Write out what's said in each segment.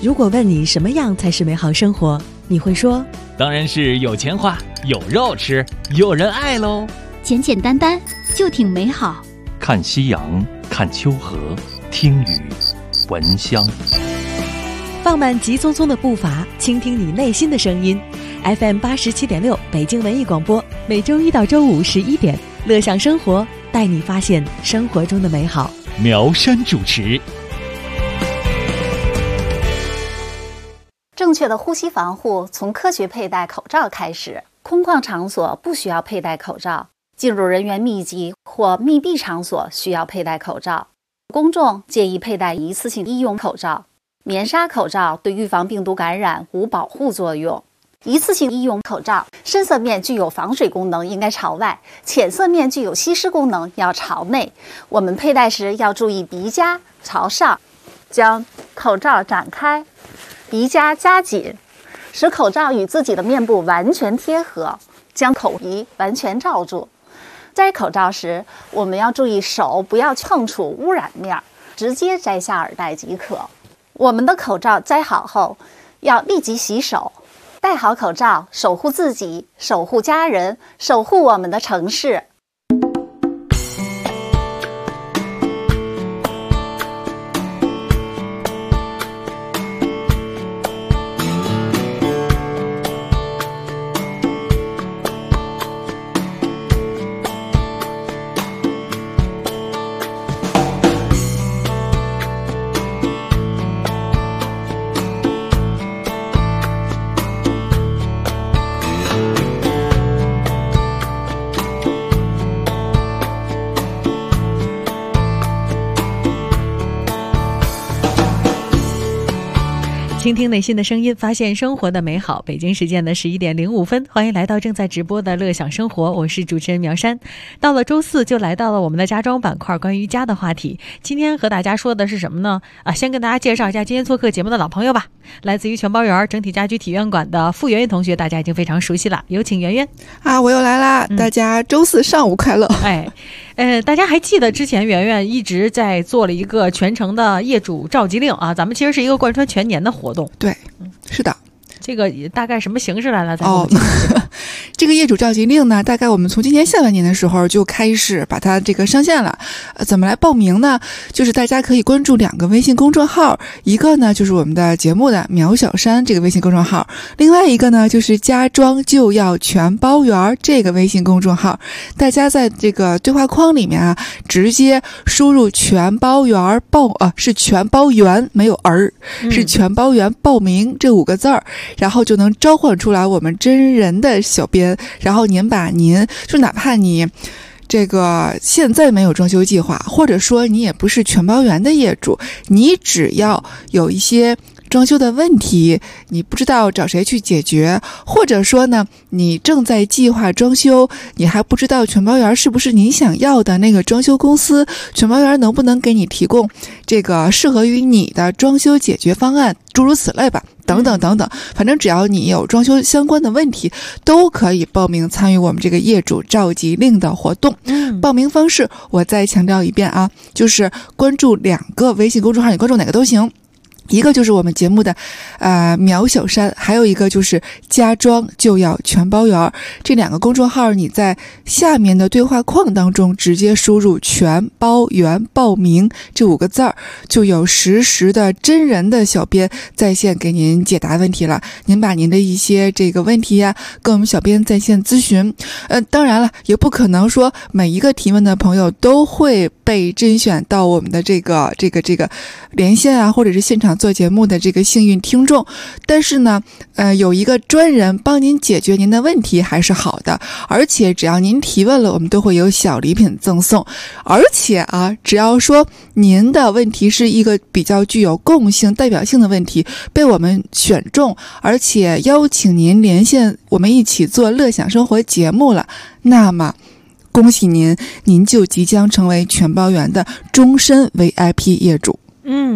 如果问你什么样才是美好生活，你会说当然是有钱花，有肉吃，有人爱喽。 简简单单就挺美好。 看夕阳，看秋河，听雨，闻香。 放慢急匆匆的步伐，倾听你内心的声音。FM 87.6北京文艺广播，每周一到周五11点，乐享生活，带你发现生活中的美好。 苗山主持。 正确的呼吸防护从科学佩戴口罩开始。空旷场所不需要佩戴口罩，进入人员密集或密闭场所需要佩戴口罩。公众建议佩戴一次性医用口罩。棉纱口罩对预防病毒感染无保护作用。一次性医用口罩深色面具有防水功能，应该朝外；浅色面具有吸湿功能，要朝内。我们佩戴时要注意鼻夹朝上，将口罩展开，鼻夹夹紧，使口罩与自己的面部完全贴合，将口鼻完全罩住。摘口罩时，我们要注意手不要碰触污染面，直接摘下耳带即可。我们的口罩摘好后，要立即洗手。戴好口罩，守护自己，守护家人，守护我们的城市。 倾听内心的声音，发现生活的美好。北京时间的11点05分，欢迎来到正在直播的乐享生活，我是主持人苗山。到了周四，就来到了我们的家装板块，关于家的话题。今天和大家说的是什么呢？先跟大家介绍一下今天做客节目的老朋友吧。来自于全包园整体家居体验馆的傅圆圆同学，大家已经非常熟悉了，有请圆圆。 我又来啦！大家周四上午快乐。 大家还记得之前圆圆一直在做了一个全程的业主召集令啊，咱们其实是一个贯穿全年的活动。 对，是的。 这个大概什么形式来了？ 这个业主召集令呢，大概我们从今年下半年的时候就开始把它这个上线了。怎么来报名呢？就是大家可以关注2个微信公众号，一个呢就是我们的节目的苗小山这个微信公众号，另外一个呢就是家装就要全包园这个微信公众号。大家在这个对话框里面直接输入全包园是全包园没有儿，是全包园报名这5个字儿。然后就能召唤出来我们真人的小编，然后您就哪怕你这个现在没有装修计划，或者说你也不是全包园的业主，你只要有一些装修的问题，你不知道找谁去解决，或者说呢你正在计划装修，你还不知道全包园是不是你想要的那个装修公司，全包园能不能给你提供这个适合于你的装修解决方案，诸如此类吧，等等等等，反正只要你有装修相关的问题，都可以报名参与我们这个业主召集令的活动。报名方式我再强调一遍就是关注2个微信公众号，你关注哪个都行。一个就是我们节目的苗小山，还有一个就是家装就要全包园。这2个公众号你在下面的对话框当中直接输入全包园报名这5个字儿，就有实时的真人的小编在线给您解答问题了。您把您的一些这个问题跟我们小编在线咨询。当然了，也不可能说每一个提问的朋友都会被甄选到我们的这个连线或者是现场做节目的这个幸运听众，但是呢有一个专人帮您解决您的问题还是好的，而且只要您提问了，我们都会有小礼品赠送。而且只要说您的问题是一个比较具有共性代表性的问题，被我们选中，而且邀请您连线我们一起做乐享生活节目了，那么恭喜您，您就即将成为全包园的终身 VIP 业主。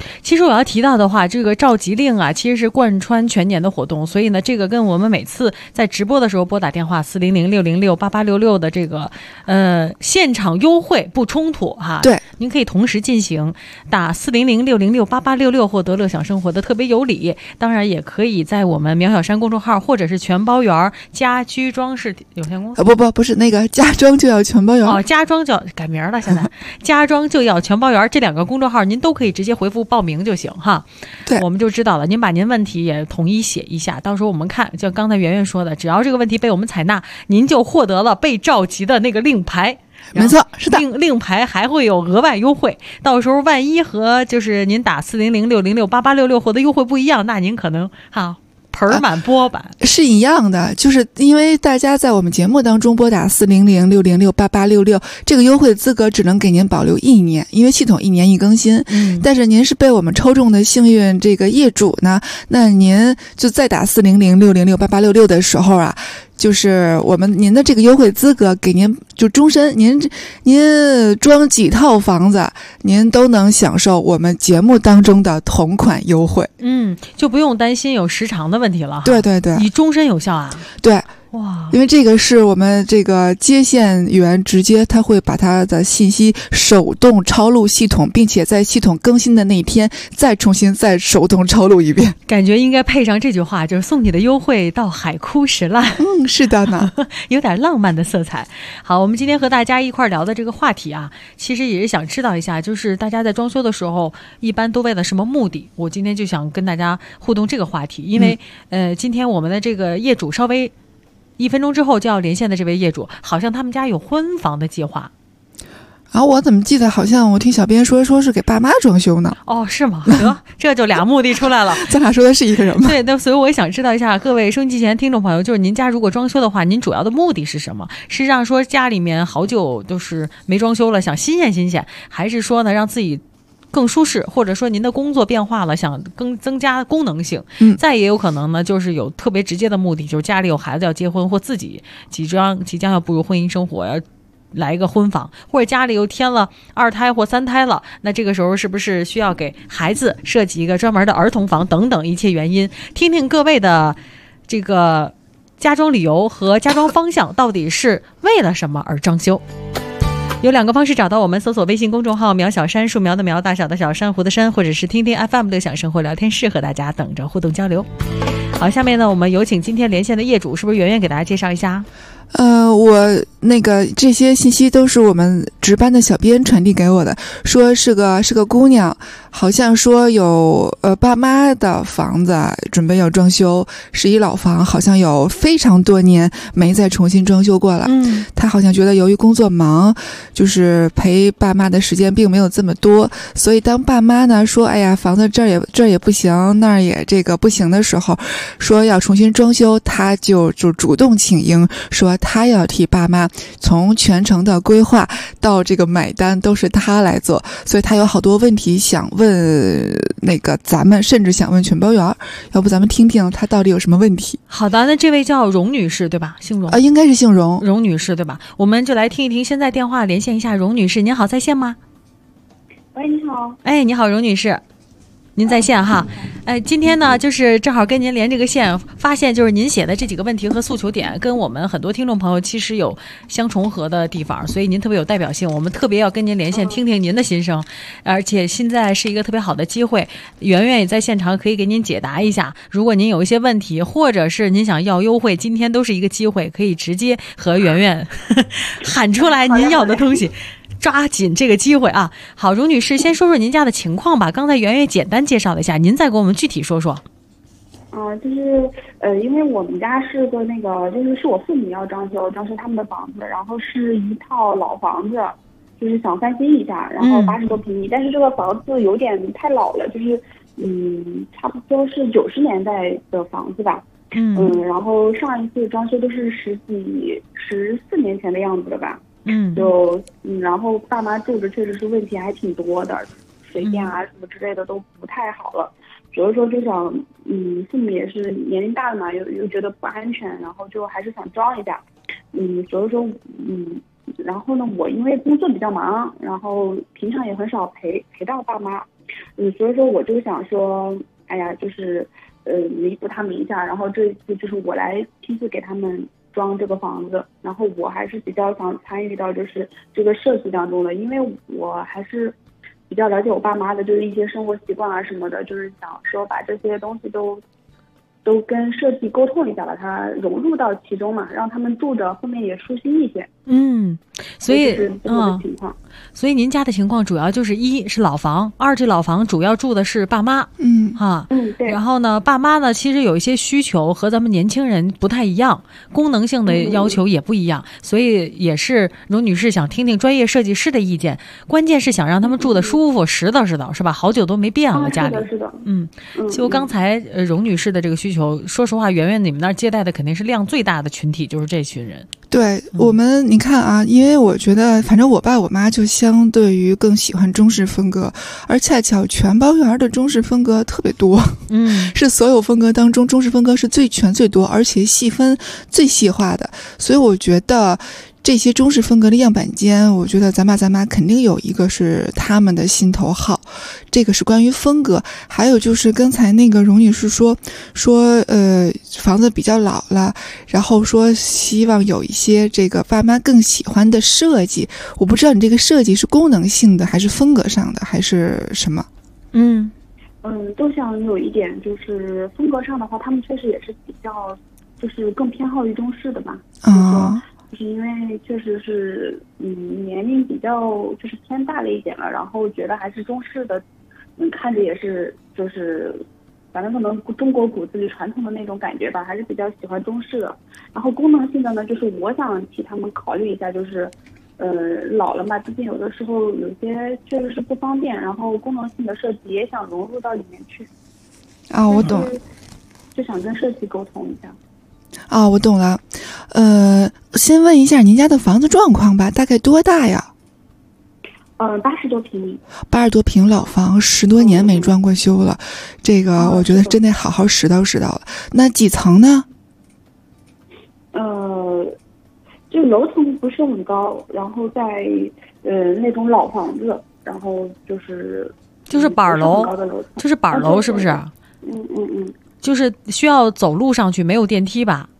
其实我要提到的话，这个召集令啊，其实是贯穿全年的活动，所以呢，这个跟我们每次在直播的时候拨打电话400-606-8866的这个现场优惠不冲突哈。 对， 您可以同时进行，打400-606-8866获得乐享生活的特别有礼。当然也可以在我们苗小山公众号或者是全包园家居装饰有限公司。 不是那个家装就要全包园哦，家装就要改名了，现在家装就要全包园这2个公众号您都可以直接回复报名就行哈。 对， 我们就知道了。您把您问题也统一写一下，到时候我们看，就刚才圆圆说的，只要这个问题被我们采纳，您就获得了被召集的那个令牌。 没错，是的， 令牌还会有额外优惠，到时候万一和就是您打400-606-8866获得优惠不一样，那您可能盆满钵满。 是一样的，就是因为大家在我们节目当中拨打400-606-8866，这个优惠资格只能给您保留1年，因为系统1年一更新。但是您是被我们抽中的幸运这个业主呢，那您就再打400-606-8866的时候啊，就是您的这个优惠资格给您就终身，您装几套房子，您都能享受我们节目当中的同款优惠。 就不用担心有时长的问题了。 对对对， 以终身有效啊。 对。 哇， 因为这个是我们这个接线员直接他会把他的信息手动抄录系统，并且在系统更新的那一天再手动抄录一遍。 感觉应该配上这句话，就是送你的优惠到海枯石烂。 是的呢， 有点浪漫的色彩。好，我们今天和大家一块聊的这个话题啊，其实也是想知道一下，就是大家在装修的时候一般都为了什么目的？我今天就想跟大家互动这个话题，因为今天我们的这个业主稍微1分钟之后就要连线的这位业主，好像他们家有婚房的计划。 我怎么记得好像我听小编说是给爸妈装修呢？ 哦，是吗？得，这就俩目的出来了。 咱俩说的是一个人吗？ 对，那所以我也想知道一下各位收音机前听众朋友，就是您家如果装修的话，您主要的目的是什么？是让说家里面好久都是没装修了，想新鲜，还是说呢让自己更舒适，或者说您的工作变化了，想更增加功能性。再也有可能呢，就是有特别直接的目的，就是家里有孩子要结婚，或自己即将要步入婚姻生活，要来一个婚房，或者家里又添了2胎或3胎了，那这个时候是不是需要给孩子设计一个专门的儿童房等等一切原因？听听各位的这个家装理由和家装方向到底是为了什么而装修。有2个方式找到我们，搜索微信公众号苗小山，树苗的苗，大小的小，珊瑚的珊，或者是听听 FM 乐享生活聊天室，和大家等着互动交流。好，下面呢我们有请今天连线的业主，是不是圆圆给大家介绍一下？ 我这些信息都是我们值班的小编传递给我的，说是个姑娘，好像说有爸妈的房子准备要装修，是一老房，好像有非常多年没再重新装修过了。她好像觉得由于工作忙，就是陪爸妈的时间并没有这么多，所以当爸妈呢说哎呀房子这儿也不行，那儿也这个不行的时候，说要重新装修，她就主动请缨，说她要替爸妈从全程的规划到这个买单都是她来做，所以她有好多问题想问咱们，甚至想问全包园，要不咱们听听她到底有什么问题。 好的，那这位叫荣女士对吧？姓荣应该是姓荣， 荣女士对吧？我们就来听一听，现在电话连线一下荣女士。您好，在线吗？ 喂，你好。 你好，荣女士，您在线哈。今天呢就是正好跟您连这个线，发现就是您写的这几个问题和诉求点跟我们很多听众朋友其实有相重合的地方，所以您特别有代表性，我们特别要跟您连线听听您的心声。而且现在是一个特别好的机会，圆圆也在现场可以给您解答一下，如果您有一些问题或者是您想要优惠，今天都是一个机会，可以直接和圆圆喊出来您要的东西，抓紧这个机会啊！好，荣女士，先说说您家的情况吧。刚才圆圆简单介绍了一下，您再给我们具体说说。 就是因为我们家是个就是我父母要装修他们的房子，然后是一套老房子，就是想翻新一下，然后80多平米，但是这个房子有点太老了，就是差不多是90年代的房子吧。然后上一次装修都是14年前的样子了吧。然后爸妈住着确实是问题还挺多的，水电啊什么之类的都不太好了，所以说就想父母也是年龄大了嘛，又觉得不安全，然后就还是想装一下。所以说然后呢我因为工作比较忙，然后平常也很少陪到爸妈， 所以说我就想说，哎呀，就是弥补他们一下，然后这一次就是我来亲自给他们装这个房子，然后我还是比较想参与到就是这个设计当中的，因为我还是比较了解我爸妈的，就是一些生活习惯啊什么的，就是想说把这些东西都跟设计沟通一下，把它融入到其中嘛，让他们住着后面也舒心一些。 所以是这么个情况。 所以您家的情况主要就是一是老房，二这老房主要住的是爸妈， 对。 然后呢，爸妈呢其实有一些需求和咱们年轻人不太一样，功能性的要求也不一样，所以也是荣女士想听听专业设计师的意见，关键是想让他们住得舒服，实到是吧？好久都没变了家里。 是的。 就刚才荣女士的这个需求，说实话，圆圆你们那儿接待的肯定是量最大的群体，就是这群人。 对我们，你看啊，因为我觉得，反正我爸我妈就相对于更喜欢中式风格，而恰巧全包园的中式风格特别多，是所有风格当中中式风格是最全最多，而且细分最细化的，所以我觉得这些中式风格的样板间，我觉得咱爸咱妈肯定有一个是他们的心头好，这个是关于风格。还有就是刚才那个荣女士说房子比较老了，然后说希望有一些这个爸妈更喜欢的设计，我不知道你这个设计是功能性的还是风格上的还是什么。 都想有一点，就是风格上的话，他们确实也是比较就是更偏好于中式的吧。就是因为确实是年龄比较就是偏大了一点了，然后觉得还是中式的看着也是就是反正可能中国骨子里传统的那种感觉吧，还是比较喜欢中式的。然后功能性的呢，就是我想替他们考虑一下，就是老了嘛，毕竟有的时候有些确实是不方便，然后功能性的设计也想融入到里面去。 我懂， 就想跟设计沟通一下。 我懂了。先问一下您家的房子状况吧，大概多大呀 ？80多平。 80多平老房，10多年没装过修了，这个我觉得真得好好拾到了。那几层呢？ 就楼层不是很高，然后在那种老房子，然后就是板楼，就是板楼是不是？就是需要走路上去，没有电梯吧？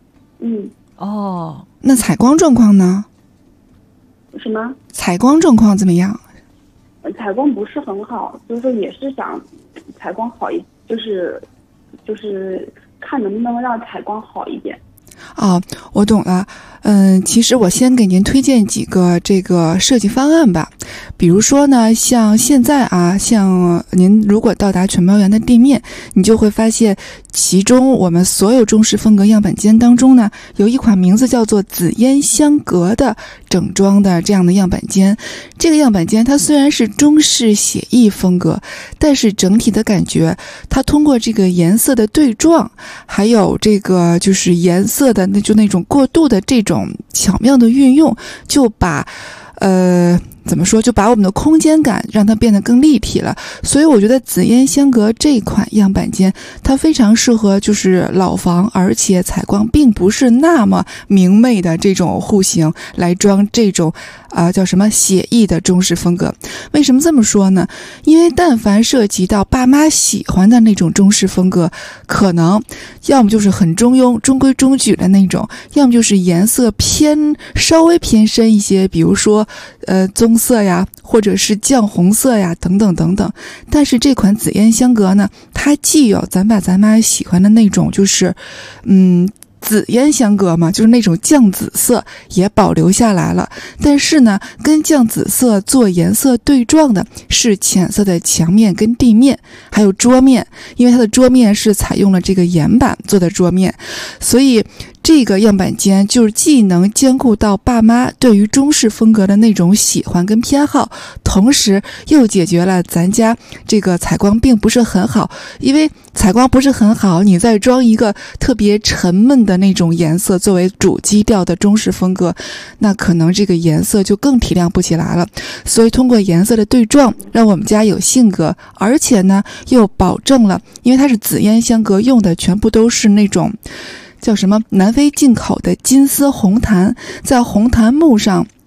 那采光状况呢？ 什么？ 采光状况怎么样？ 采光不是很好，就是说也是想采光好一，就是看能不能让采光好一点。 我懂了。其实我先给您推荐几个这个设计方案吧。比如说呢，像现在像您如果到达全包园的店面，你就会发现其中我们所有中式风格样板间当中呢，有一款名字叫做紫烟香阁的整装的这样的样板间。这个样板间它虽然是中式写意风格，但是整体的感觉它通过这个颜色的对撞，还有这个就是颜色的那种过渡的这种巧妙的运用，就把怎么说，就把我们的空间感让它变得更立体了。所以我觉得紫烟香阁这款样板间它非常适合就是老房，而且采光并不是那么明媚的这种户型来装这种叫什么写意的中式风格。为什么这么说呢？因为但凡涉及到爸妈喜欢的那种中式风格，可能要么就是很中庸中规中矩的那种，要么就是颜色稍微偏深一些，比如说棕色呀，或者是酱红色呀，等等等等。但是这款紫烟香阁呢，它既有咱爸咱妈喜欢的那种就是紫烟香阁嘛，就是那种酱紫色也保留下来了，但是呢跟酱紫色做颜色对撞的是浅色的墙面跟地面还有桌面，因为它的桌面是采用了这个岩板做的桌面，所以这个样板间就是既能兼顾到爸妈对于中式风格的那种喜欢跟偏好，同时又解决了咱家这个采光并不是很好，因为采光不是很好，你再装一个特别沉闷的那种颜色作为主基调的中式风格，那可能这个颜色就更提亮不起来了。所以通过颜色的对撞，让我们家有性格，而且呢又保证了，因为它是紫烟香阁，用的全部都是那种叫什么南非进口的金丝红檀，在红檀木上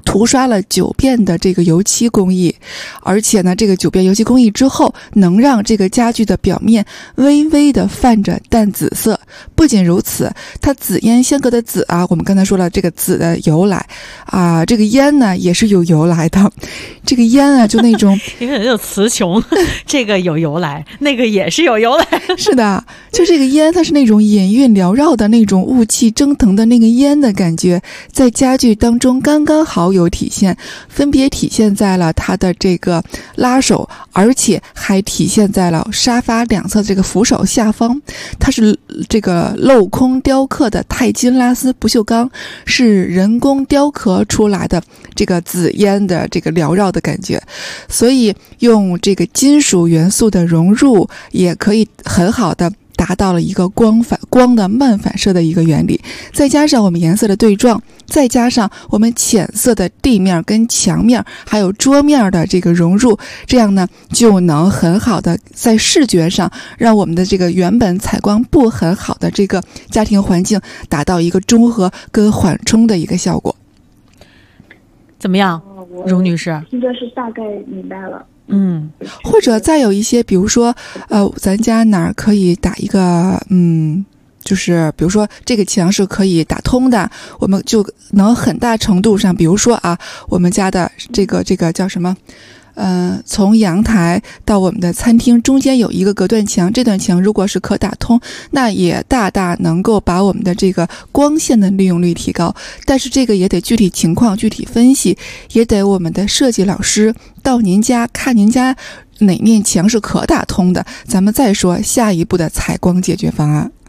涂刷了9遍的这个油漆工艺，而且呢，这个9遍油漆工艺之后，能让这个家具的表面微微的泛着淡紫色。不仅如此，它紫烟仙阁的紫啊，我们刚才说了这个紫的由来啊，这个烟呢也是有由来的。这个烟啊，就那种因为有词穷，这个有由来，那个也是有由来。 是的，就这个烟，它是那种隐韵缭绕的那种雾气蒸腾的那个烟的感觉，在家具当中刚刚好有体现，分别体现在了它的这个拉手，而且还体现在了沙发两侧这个扶手下方，它是这个镂空雕刻的钛金拉丝不锈钢，是人工雕刻出来的这个紫烟的这个缭绕的感觉，所以用这个金属元素的融入，也可以很好的达到了一个光的慢反射的一个原理，再加上我们颜色的对撞，再加上我们浅色的地面跟墙面还有桌面的这个融入，这样呢就能很好的在视觉上让我们的这个原本采光不很好的这个家庭环境达到一个中和跟缓冲的一个效果。 怎么样，荣女士？ 听着是大概明白了。 或者再有一些，比如说，咱家哪儿可以打一个，就是比如说这个墙是可以打通的，我们就能很大程度上，比如说啊，我们家的这个叫什么？从阳台到我们的餐厅中间有一个隔断墙，这段墙如果是可打通，那也大大能够把我们的这个光线的利用率提高。但是这个也得具体情况具体分析，也得我们的设计老师到您家看您家哪面墙是可打通的，咱们再说下一步的采光解决方案。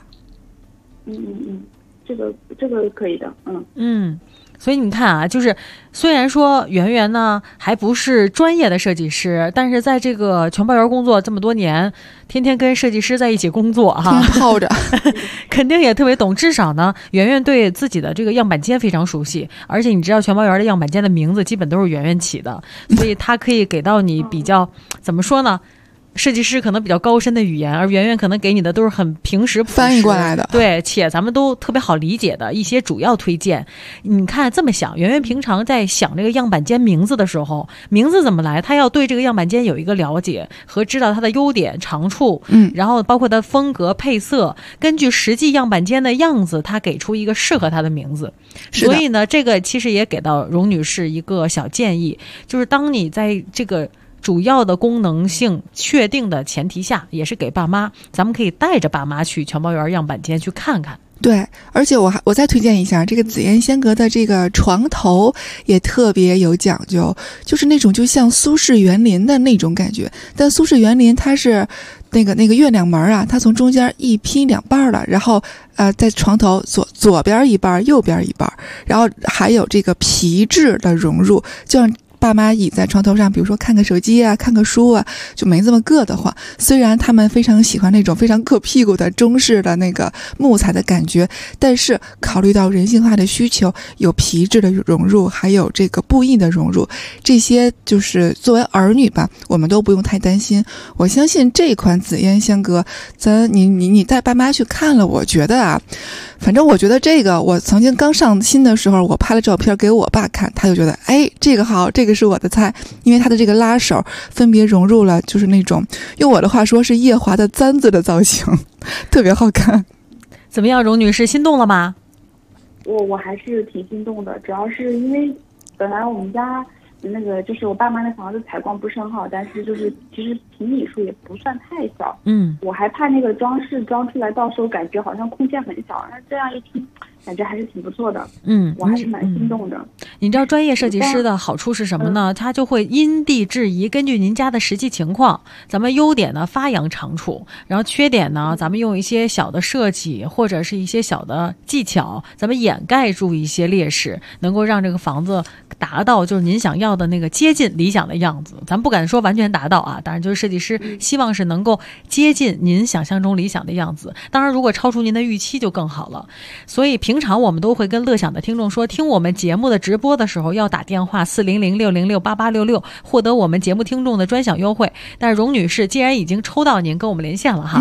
这个可以的。 所以你看啊，就是虽然说圆圆呢还不是专业的设计师，但是在这个全包园工作这么多年，天天跟设计师在一起工作哈， 泡着肯定也特别懂。至少呢，圆圆对自己的这个样板间非常熟悉，而且你知道全包园的样板间的名字基本都是圆圆起的，所以他可以给到你比较怎么说呢？设计师可能比较高深的语言，而圆圆可能给你的都是很平时翻译过来的， 对，且咱们都特别好理解的一些主要推荐。你看这么想，圆圆平常在想这个样板间名字的时候，名字怎么来，他要对这个样板间有一个了解和知道它的优点长处，然后包括它的风格配色，根据实际样板间的样子，他给出一个适合它的名字。所以呢，这个其实也给到荣女士一个小建议，就是当你在这个主要的功能性确定的前提下，也是给爸妈，咱们可以带着爸妈去全包园样板间去看看。 对，而且我再推荐一下这个紫烟仙阁的这个床头也特别有讲究，就是那种就像苏式园林的那种感觉，但苏式园林它是那个月亮门啊，它从中间一拼两半了，然后在床头左边一半，右边一半，然后还有这个皮质的融入，就让爸妈倚在床头上，比如说看个手机啊，看个书啊，就没这么硌得慌。虽然他们非常喜欢那种非常硌屁股的中式的那个木材的感觉，但是考虑到人性化的需求，有皮质的融入，还有这个布艺的融入，这些就是作为儿女吧，我们都不用太担心。我相信这款紫烟仙阁，你带爸妈去看了，我觉得啊，反正我觉得这个，我曾经刚上新的时候，我拍了照片给我爸看，他就觉得，哎，这个好，这个是我的菜，因为它的这个拉手分别融入了，就是那种用我的话说是夜华的簪子的造型，特别好看。 怎么样，荣女士心动了吗？ 我还是挺心动的，主要是因为本来我们家那个就是我爸妈的房子采光不是很好，但是就是其实平米数也不算太小，我还怕那个装饰装出来到时候感觉好像空间很小，那这样一听感觉还是挺不错的，我还是蛮心动的。 你知道专业设计师的好处是什么呢？他就会因地制宜，根据您家的实际情况，咱们优点呢发扬长处，然后缺点呢，咱们用一些小的设计或者是一些小的技巧，咱们掩盖住一些劣势，能够让这个房子达到就是您想要的那个接近理想的样子。咱不敢说完全达到啊，当然就是设计师希望是能够接近您想象中理想的样子。当然，如果超出您的预期就更好了。所以平常我们都会跟乐享的听众说，听我们节目的直播的时候要打电话400-606-8866，获得我们节目听众的专享优惠。但是荣女士既然已经抽到您跟我们连线了哈，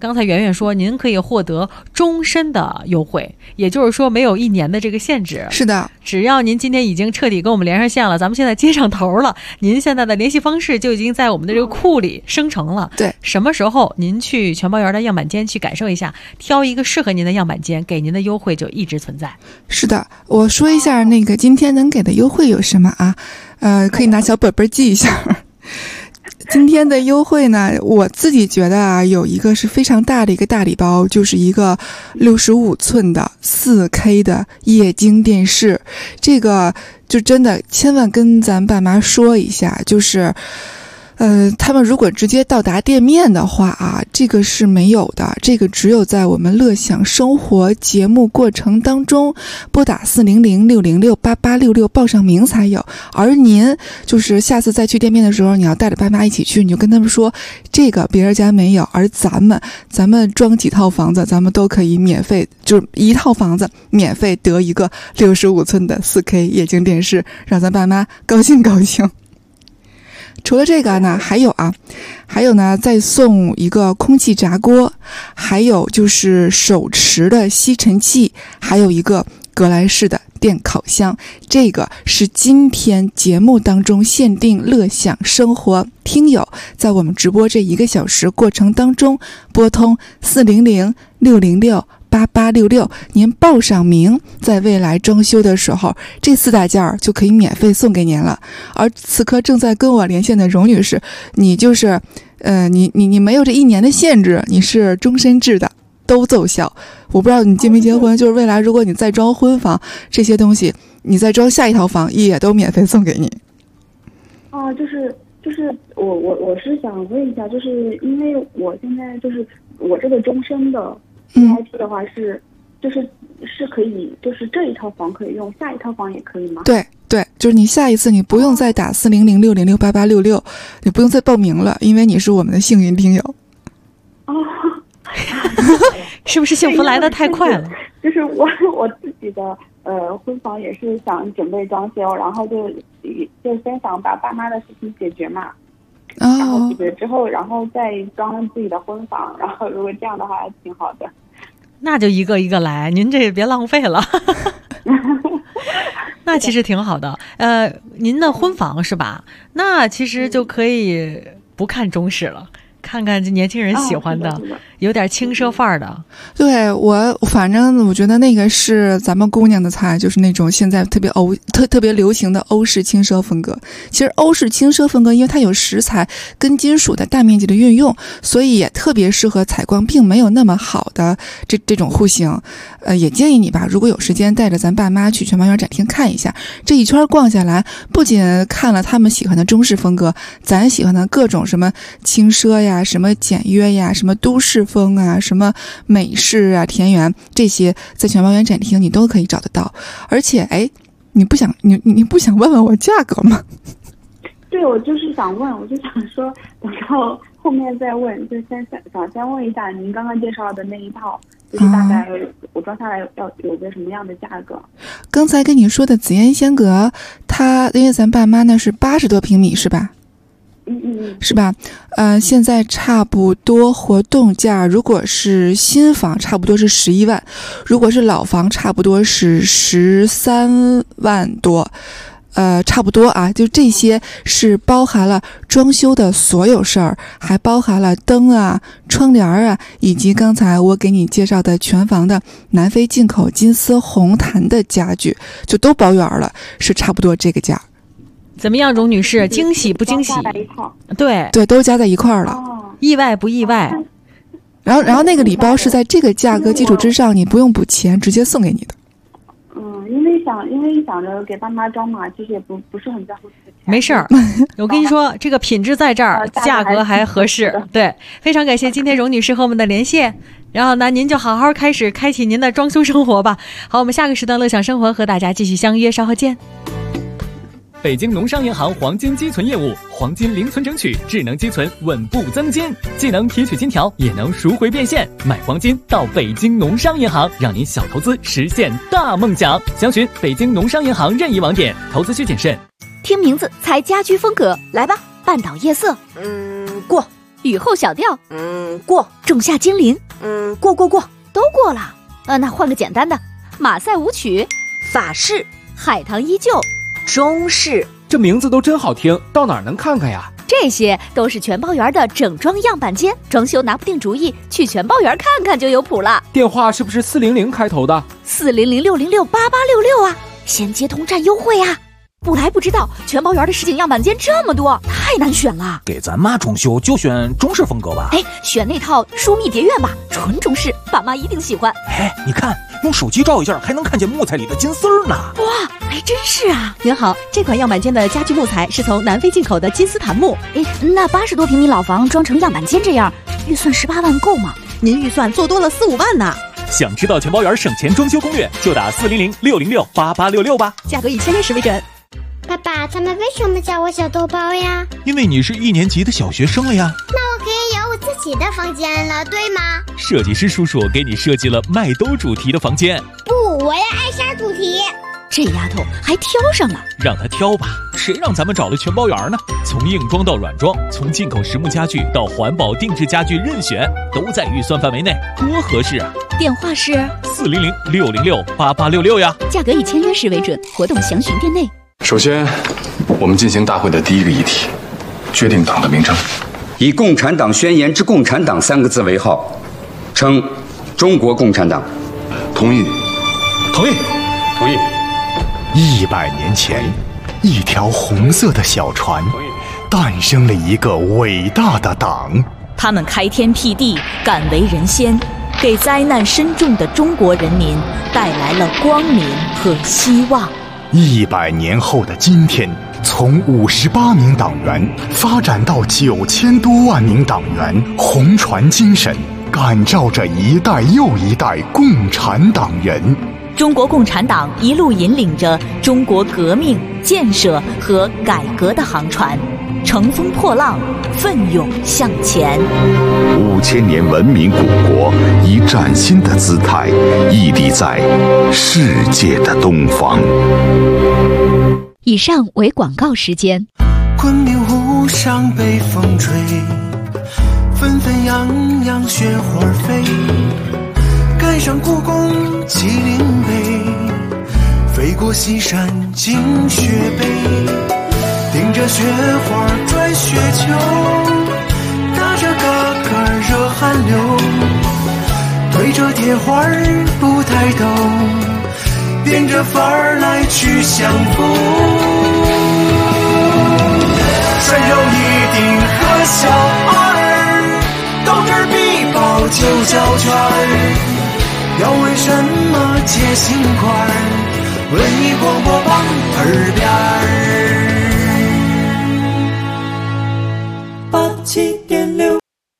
刚才圆圆说您可以获得终身的优惠，也就是说没有1年的这个限制。 是的， 只要您今天已经彻底跟我们连上线了，咱们现在接上头了，您现在的联系方式就已经在我们的这个库里生成了。 对， 什么时候您去全包园的样板间去感受一下，挑一个适合您的样板间，给您的优惠就一直存在。 是的，我说一下那个今天能给的优惠有什么啊？可以拿小本本记一下。今天的优惠呢，我自己觉得啊，有一个是非常大的一个大礼包，就是一个65寸的 4K 的液晶电视。这个就真的千万跟咱爸妈说一下，就是他们如果直接到达店面的话啊，这个是没有的，这个只有在我们乐享生活节目过程当中拨打400-606-8866报上名才有。而您就是下次再去店面的时候，你要带着爸妈一起去，你就跟他们说这个别人家没有，而咱们装几套房子，咱们都可以免费，就是一套房子免费得一个65寸的 4K 液晶电视，让咱爸妈高兴高兴。除了这个呢，还有呢，再送一个空气炸锅，还有就是手持的吸尘器，还有一个格莱仕的电烤箱。这个是今天节目当中限定乐享生活听友在我们直播这1个小时过程当中拨通400-606-8866，您报上名，在未来装修的时候，这4大件就可以免费送给您了。而此刻正在跟我连线的荣女士，你就是你没有这1年的限制，你是终身制的，都奏效。我不知道你结没结婚，就是未来如果你再装婚房这些东西，你再装下一套房也都免费送给你。 就是我是想问一下，就是因为我现在就是我这个终身的 VIP 的话是可以，就是这一套房可以用，下一套房也可以吗？ 对，就是你下一次你不用再打400-606-8866，你不用再报名了，因为你是我们的幸运听友。 是不是幸福来得太快了？ 就是我自己的婚房也是想准备装修，然后就先想把爸妈的事情解决嘛。然后解决之后，然后再装自己的婚房，然后如果这样的话还挺好的。 那就一个一个来，您这别浪费了。那其实挺好的。您的婚房是吧？那其实就可以不看中式了，看看这年轻人喜欢的，有点轻奢范儿的。 对，反正我觉得那个是咱们姑娘的菜，就是那种现在特别流行的欧式轻奢风格。其实欧式轻奢风格，因为它有石材跟金属的大面积的运用，所以也特别适合采光并没有那么好的这种户型。也建议你吧，如果有时间带着咱爸妈去全包园展厅看一下，这一圈逛下来，不仅看了他们喜欢的中式风格，咱喜欢的各种什么轻奢呀，什么简约呀，什么都市风啊，什么美式啊，田园，这些在全包园展厅你都可以找得到。而且你不想问问我价格吗？ 对，我就是想问，我就想说等到后面再问，就先问一下您刚刚介绍的那一套，就是大概我装下来要有个什么样的价格。 刚才跟你说的紫烟仙阁，它因为咱爸妈那是80多平米是吧？是吧？现在差不多活动价，如果是新房差不多是11万，如果是老房差不多是13万多。差不多啊，就这些是包含了装修的所有事儿，还包含了灯啊、窗帘啊，以及刚才我给你介绍的全房的南非进口金丝红檀的家具，就都包圆了，是差不多这个价。 怎么样，荣女士，惊喜不惊喜？对， 都加在一块儿了。 意外不意外？ 然后那个礼包是在这个价格基础之上，你不用补钱，直接送给你的。 因为想着给爸妈装嘛，其实也不是很在乎这个钱。 没事儿，我跟你说，这个品质在这儿，价格还合适。对，非常感谢今天荣女士和我们的连线。然后呢，您就好好开启您的装修生活吧。好，我们下个时段乐享生活和大家继续相约，稍后见。 北京农商银行黄金积存业务，黄金零存整取，智能积存，稳步增金，既能提取金条，也能赎回变现。买黄金到北京农商银行，让您小投资实现大梦想。详询北京农商银行任意网点，投资需谨慎。 听名字猜家居风格，来吧，半岛夜色。 过。 雨后小调， 过。 仲夏精灵， 过， 都过了。那换个简单的，马赛舞曲， 法式， 海棠依旧， 中式。 这名字都真好听，到哪儿能看看呀？ 这些都是全包园的整装样板间，装修拿不定主意，去全包园看看就有谱了。 电话是不是400开头的 ？400-606-8866啊，先接通占优惠啊！不来不知道，全包园的实景样板间这么多，太难选了。 给咱妈装修就选中式风格吧。 选那套疏密蝶院吧，纯中式，爸妈一定喜欢。 你看，用手机照一下，还能看见木材里的金丝儿呢。 哇，还真是啊！ 您好，这款样板间的家具木材是从南非进口的金丝檀木。 那80多平米老房装成样板间这样，预算18万够吗？ 您预算做多了4-5万呢。 想知道全包园省钱装修攻略，就打400-606-8866吧， 价格以签约时为准。 爸爸，他们为什么叫我小豆包呀？ 因为你是1年级的小学生了呀。 那我可以有我自己的房间了，对吗？ 设计师叔叔给你设计了麦兜主题的房间。 不，我要艾莎主题。 这丫头还挑上了， 让她挑吧，谁让咱们找了全包园呢？从硬装到软装，从进口实木家具到环保定制家具，任选都在预算范围内，多合适啊！ 电话是 400-606-8866呀， 价格以签约时为准，活动详询店内。 首先，我们进行大会的第一个议题，决定党的名称， 以共产党宣言之共产党3个字为号，称中国共产党。 同意。 同意。同意。 100年前，一条红色的小船，诞生了一个伟大的党。 他们开天辟地，敢为人先，给灾难深重的中国人民带来了光明和希望。 100年后的今天，从58名党员发展到9000多万名党员，红船精神感召着一代又一代共产党人。 中国共产党一路引领着中国革命、建设和改革的航船，乘风破浪，奋勇向前。 5000年文明古国以崭新的姿态屹立在世界的东方。 以上为广告时间。 昆明湖上北风吹，纷纷扬扬雪花飞。 赶上故宫麒麟碑，飞过西山进雪北，顶着雪花转雪球，打着嘎嘎热汗流，推着铁环不抬头，变着法儿来去相逢。穿上一顶和小二，到这儿必报就交圈儿。 要为什么接心块？文艺广播榜耳边87.6。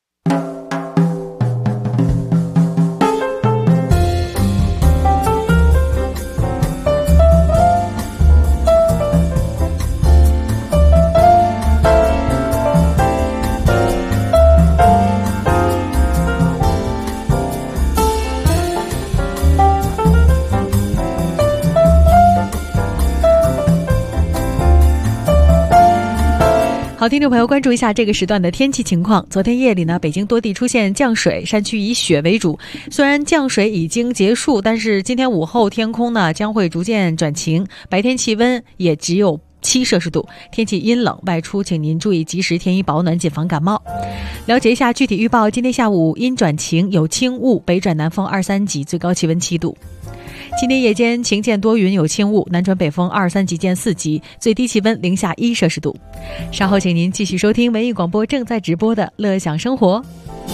好，听众朋友，关注一下这个时段的天气情况。昨天夜里呢，北京多地出现降水，山区以雪为主。虽然降水已经结束，但是今天午后天空呢将会逐渐转晴，白天气温也只有7摄氏度，天气阴冷，外出请您注意及时添衣保暖，谨防感冒。了解一下具体预报：今天下午阴转晴，有轻雾，北转南风2-3级，最高气温7度。今天夜间晴间多云有轻雾，南转北风2-3级见4级，最低气温零下1摄氏度。稍后请您继续收听文艺广播正在直播的乐享生活。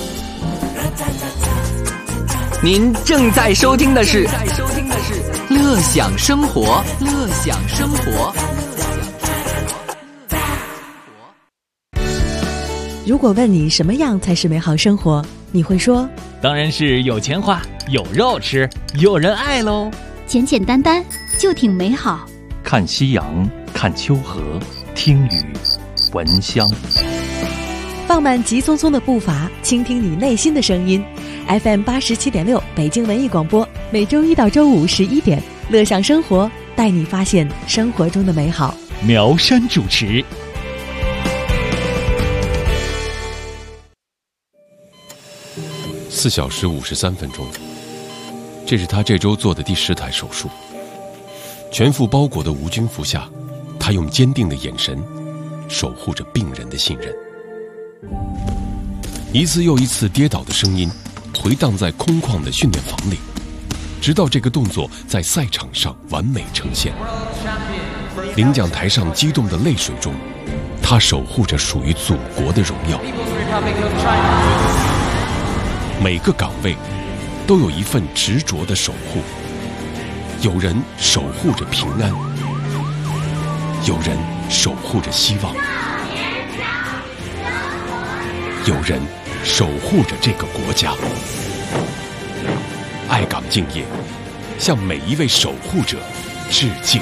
您正在收听的是乐享生活，乐享生活。 如果问你什么样才是美好生活，你会说？ 当然是有钱花，有肉吃，有人爱喽。 简简单单就挺美好。 看夕阳，看秋荷，听雨，闻香。 放慢急匆匆的步伐，倾听你内心的声音。FM 87.6北京文艺广播，每周1到周5 11点，乐享生活，带你发现生活中的美好。 苗山主持。 4小时53分钟，这是他这周做的第10台手术。全副包裹的无菌服下，他用坚定的眼神守护着病人的信任。一次又一次跌倒的声音回荡在空旷的训练房里，直到这个动作在赛场上完美呈现。领奖台上激动的泪水中，他守护着属于祖国的荣耀。每个岗位都有一份执着的守护，有人守护着平安，有人守护着希望，有人守护着这个国家。爱岗敬业，向每一位守护者致敬。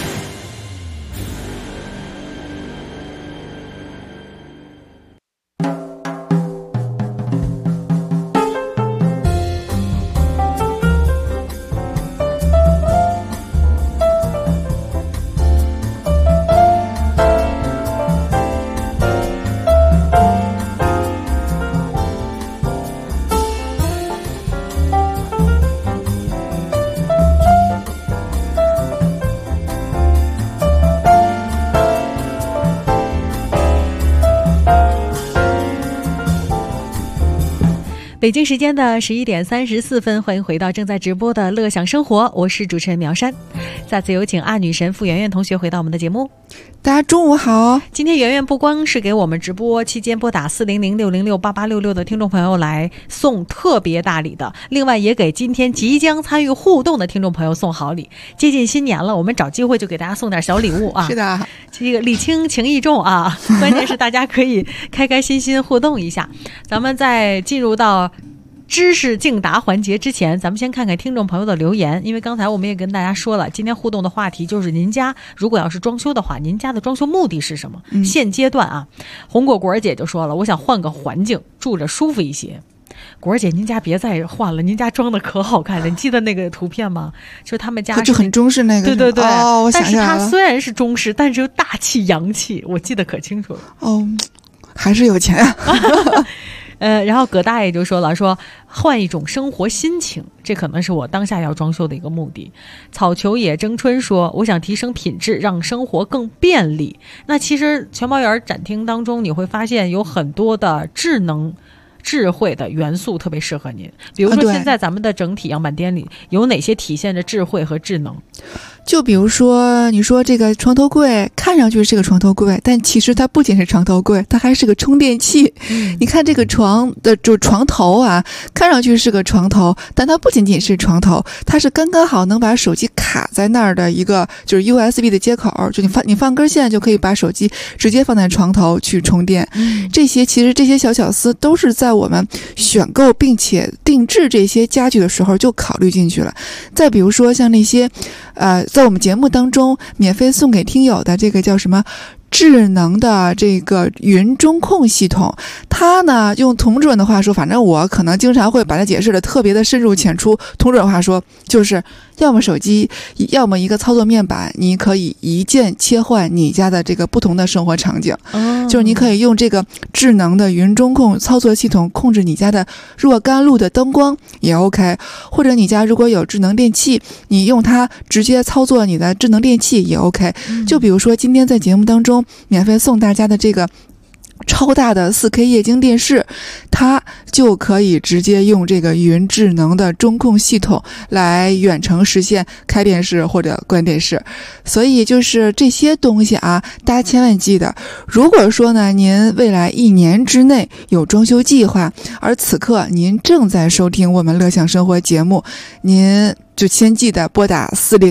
北京时间的11点34分，欢迎回到正在直播的乐享生活，我是主持人苗山。再次有请阿女神傅圆圆同学回到我们的节目。 大家中午好。 今天圆圆不光是给我们直播期间拨打400-606-8866的听众朋友来送特别大礼的，另外也给今天即将参与互动的听众朋友送好礼。接近新年了，我们找机会就给大家送点小礼物啊。 是的， 这个礼轻情意重啊，关键是大家可以开开心心互动一下。咱们在进入到知识竞答环节之前，咱们先看看听众朋友的留言。因为刚才我们也跟大家说了，今天互动的话题就是您家如果要是装修的话，您家的装修目的是什么？现阶段啊，红果果姐就说了，我想换个环境，住着舒服一些。果姐，您家别再换了，您家装的可好看了。你记得那个图片吗？就是他们家就很中式那个。 对对对， 哦，我想起来了。 但是它虽然是中式，但是又大气洋气，我记得可清楚了。 哦，还是有钱啊。 然后葛大爷就说了，说换一种生活心情，这可能是我当下要装修的一个目的。草球野争春说，我想提升品质，让生活更便利。那其实全包园展厅当中，你会发现有很多的智慧的元素特别适合您。比如说现在咱们的整体样板间里有哪些体现着智慧和智能？ 就比如说你说这个床头柜看上去是个床头柜，但其实它不仅是床头柜，它还是个充电器。你看这个床的就床头啊，看上去是个床头，但它不仅仅是床头，它是刚刚好能把手机卡在那儿的一个就是 USB 的接口，就你放根线就可以把手机直接放在床头去充电。这些其实这些小巧思都是在我们选购并且定制这些家具的时候就考虑进去了。再比如说像那些在我们节目当中免费送给听友的这个叫什么智能的这个云中控系统，它呢用同准的话说，反正我可能经常会把它解释的特别的深入浅出。同准话说就是要么手机，要么一个操作面板，你可以一键切换你家的这个不同的生活场景。就是你可以用这个智能的云中控操作系统控制你家的若干路的灯光也 OK， 或者你家如果有智能电器，你用它直接操作你的智能电器也 OK。就比如说今天在节目当中免费送大家的这个超大的 4K 液晶电视，它就可以直接用这个云智能的中控系统来远程实现开电视或者关电视。所以就是这些东西啊，大家千万记得，如果说呢您未来1年之内有装修计划，而此刻您正在收听我们乐享生活节目，您就先记得拨打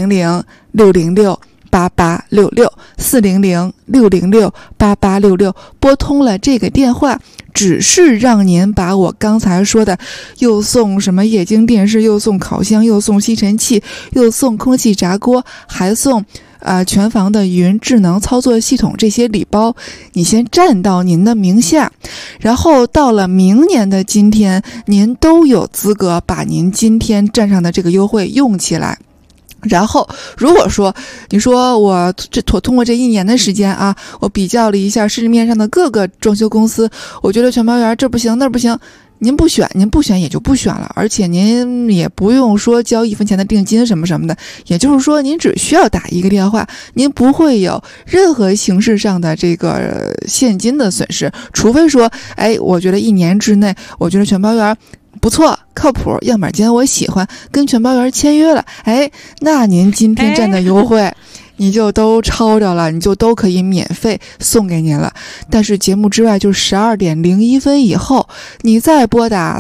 400-606-8866，400-606-8866，拨通了这个电话，只是让您把我刚才说的又送什么液晶电视，又送烤箱，又送吸尘器，又送空气炸锅，还送全房的云智能操作系统这些礼包，你先占到您的名下，然后到了明年的今天，您都有资格把您今天占上的这个优惠用起来。然后如果说你说我通过这1年的时间啊，我比较了一下市面上的各个装修公司，我觉得全包园这不行那不行， 您不选也就不选了，而且您也不用说交1分钱的定金什么什么的，也就是说您只需要打一个电话，您不会有任何形式上的这个现金的损失，除非说，我觉得1年之内，我觉得全包园不错，靠谱，样板间我喜欢，跟全包园签约了，那您今天占的优惠你就都抄着了，你就都可以免费送给您了。但是节目之外，就12点01分以后，你再拨打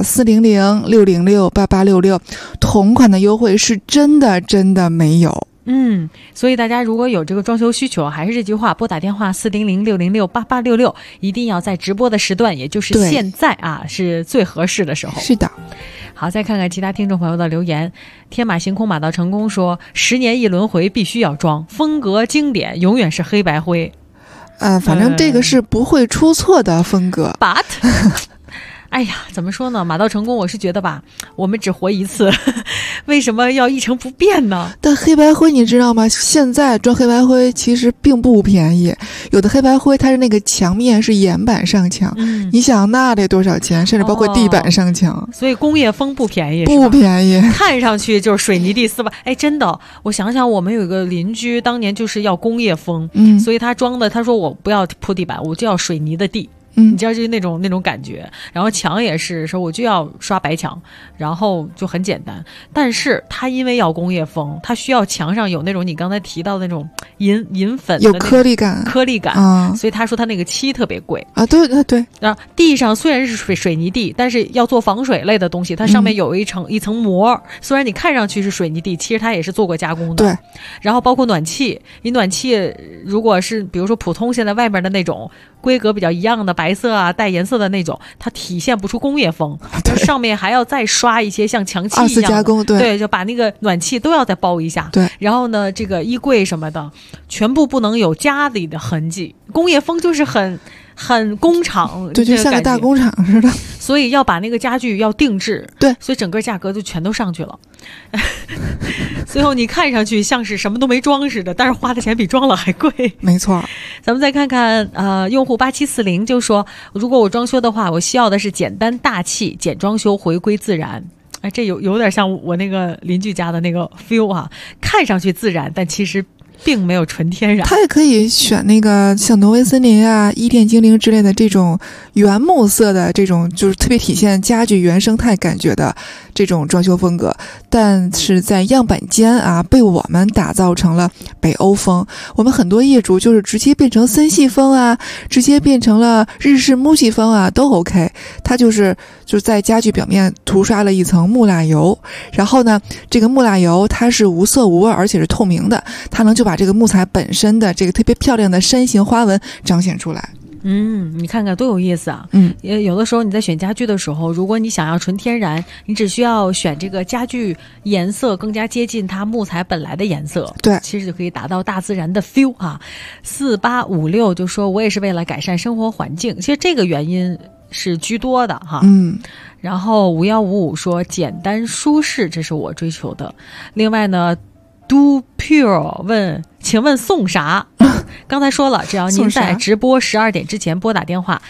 400-606-8866，同款的优惠是真的没有。 所以大家如果有这个装修需求，还是这句话，拨打电话400-606-8866，一定要在直播的时段，也就是现在啊，是最合适的时候。 是的。 好，再看看其他听众朋友的留言。天马行空马到成功说，10年一轮回必须要装，风格经典，永远是黑白灰。 反正这个是不会出错的风格。 But 哎呀，怎么说呢？马到成功，我是觉得吧，我们只活一次，为什么要一成不变呢？ 但黑白灰你知道吗？现在装黑白灰其实并不便宜，有的黑白灰它是那个墙面是岩板上墙，你想那得多少钱？甚至包括地板上墙。 所以工业风不便宜， 不便宜， 看上去就是水泥地400。真的，我想想，我们有一个邻居，当年就是要工业风，所以他装的，他说我不要铺地板，我就要水泥的地。你知道就是那种感觉，然后墙也是说我就要刷白墙，然后就很简单。但是它因为要工业风，它需要墙上有那种你刚才提到的那种银粉的有颗粒感， 所以他说他那个漆特别贵啊。对。 然后地上虽然是水泥地，但是要做防水类的东西，它上面有一层膜，虽然你看上去是水泥地，其实它也是做过加工的。 对。 然后包括暖气，你暖气如果是比如说普通现在外面的那种规格比较一样的白色啊带颜色的那种，它体现不出工业风，上面还要再刷一些像墙漆一样的 2次加工。 对，就把那个暖气都要再包一下。 对， 然后呢，这个衣柜什么的全部不能有家里的痕迹，工业风就是很工厂， 对，就像个大工厂似的。 所以要把那个家具要定制， 对， 所以整个价格就全都上去了。最后你看上去像是什么都没装似的，但是花的钱比装了还贵。 没错。 咱们再看看用户8740就说，如果我装修的话，我需要的是简单大气，简装修，回归自然。这有点像我那个邻居家的那个 feel 啊，看上去自然，但其实并没有纯天然。 它也可以选那个像挪威森林啊、伊甸精灵之类的这种原木色的这种，就是特别体现家具原生态感觉的这种装修风格。但是在样板间啊，被我们打造成了北欧风。我们很多业主就是直接变成森系风啊，直接变成了日式木系风啊，都 OK。它就是在家具表面涂刷了一层木蜡油，然后呢，这个木蜡油它是无色无味，而且是透明的，它能就把这个木材本身的这个特别漂亮的山形花纹彰显出来。 你看看多有意思啊！有的时候你在选家具的时候，如果你想要纯天然，你只需要选这个家具颜色更加接近它木材本来的颜色， 对， 其实就可以达到大自然的 feel 啊。4856就说，我也是为了改善生活环境，其实这个原因是居多的哈。然后5155说，简单舒适，这是我追求的。另外呢，Do Pure 问，请问送啥？刚才说了，只要您在直播12点之前拨打电话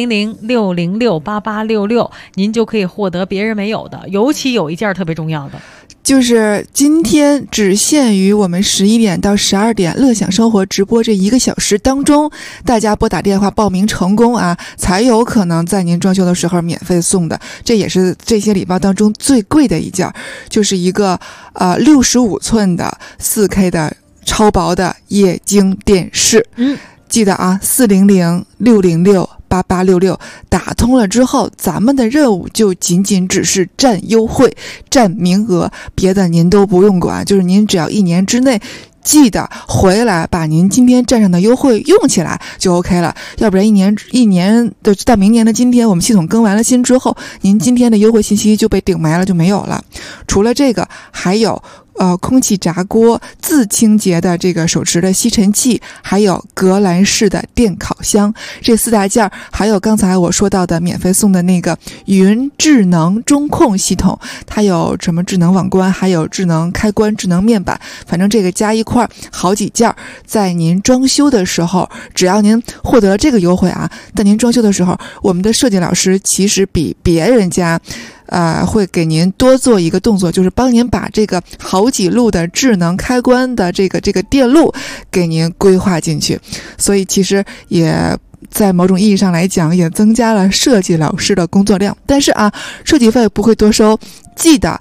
400-606-8866，您就可以获得别人没有的。尤其有一件特别重要的， 就是今天只限于我们11点到12点乐享生活直播这1个小时当中，大家拨打电话报名成功啊，才有可能在您装修的时候免费送的。这也是这些礼包当中最贵的一件，就是一个65寸的4K 的超薄的液晶电视。记得啊，400-606-8866打通了之后，咱们的任务就仅仅只是占优惠、占名额，别的您都不用管，就是您只要1年之内记得回来把您今天占上的优惠用起来就 OK 了，要不然一年的到明年的今天，我们系统更完了新之后，您今天的优惠信息就被顶没了，就没有了。除了这个，还有空气炸锅、自清洁的这个手持的吸尘器，还有格兰仕的电烤箱，这4大件，还有刚才我说到的免费送的那个云智能中控系统，它有什么智能网关，还有智能开关、智能面板，反正这个加一块好几件，在您装修的时候，只要您获得了这个优惠啊，在您装修的时候，我们的设计老师其实比别人家会给您多做一个动作，就是帮您把这个好几路的智能开关的这个电路给您规划进去，所以其实也在某种意义上来讲，也增加了设计老师的工作量。但是啊，设计费不会多收，记得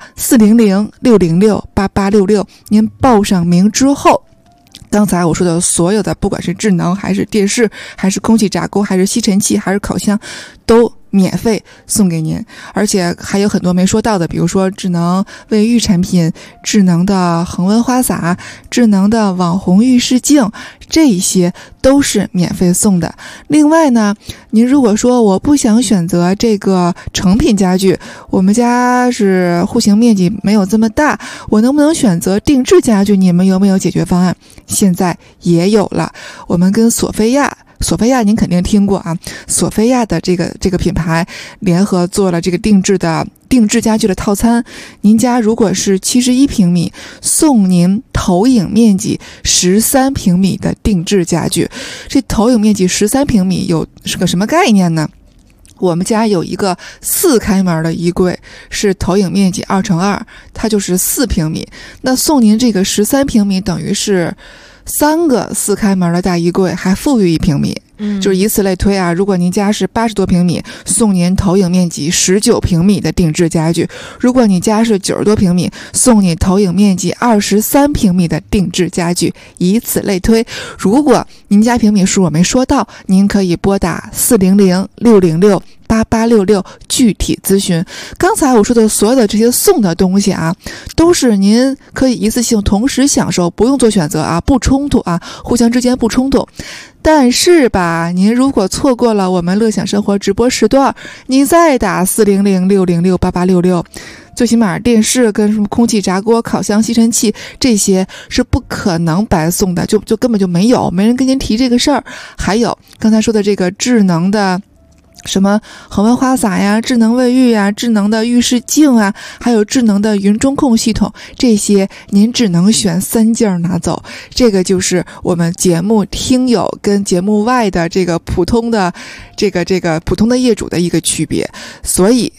400-606-8866，您报上名之后，刚才我说的所有的，不管是智能还是电视，还是空气炸锅，还是吸尘器，还是烤箱，都免费送给您。而且还有很多没说到的，比如说智能卫浴产品、智能的恒温花洒、智能的网红浴室镜，这些都是免费送的。另外呢，您如果说我不想选择这个成品家具，我们家是户型面积没有这么大，我能不能选择定制家具？你们有没有解决方案？现在也有了，我们跟索菲亚您肯定听过啊，索菲亚的这个品牌联合做了这个定制家具的套餐。您家如果是71平米，送您投影面积13平米的定制家具。这投影面积13平米是个什么概念呢？我们家有一个4开门的衣柜，是投影面积2×2，它就是4平米。那送您这个13平米，等于是3个4开门的大衣柜，还富裕1平米。就是以此类推啊，如果您家是80多平米，送您投影面积19平米的定制家具；如果你家是90多平米，送你投影面积23平米的定制家具，以此类推。如果您家平米数我没说到，您可以拨打400-606-8866具体咨询。刚才我说的所有的这些送的东西啊，都是您可以一次性同时享受，不用做选择啊，不冲突啊，互相之间不冲突。但是吧，您如果错过了我们乐享生活直播时段，您再打400-606-8866，最起码电视跟什么空气炸锅、烤箱、吸尘器这些是不可能白送的，就根本就没人跟您提这个事儿。还有刚才说的这个智能的什么恒温花洒呀、智能卫浴呀、智能的浴室镜啊，还有智能的云中控系统，这些您只能选3件拿走。这个就是我们节目听友跟节目外的这个普通的普通的业主的一个区别。所以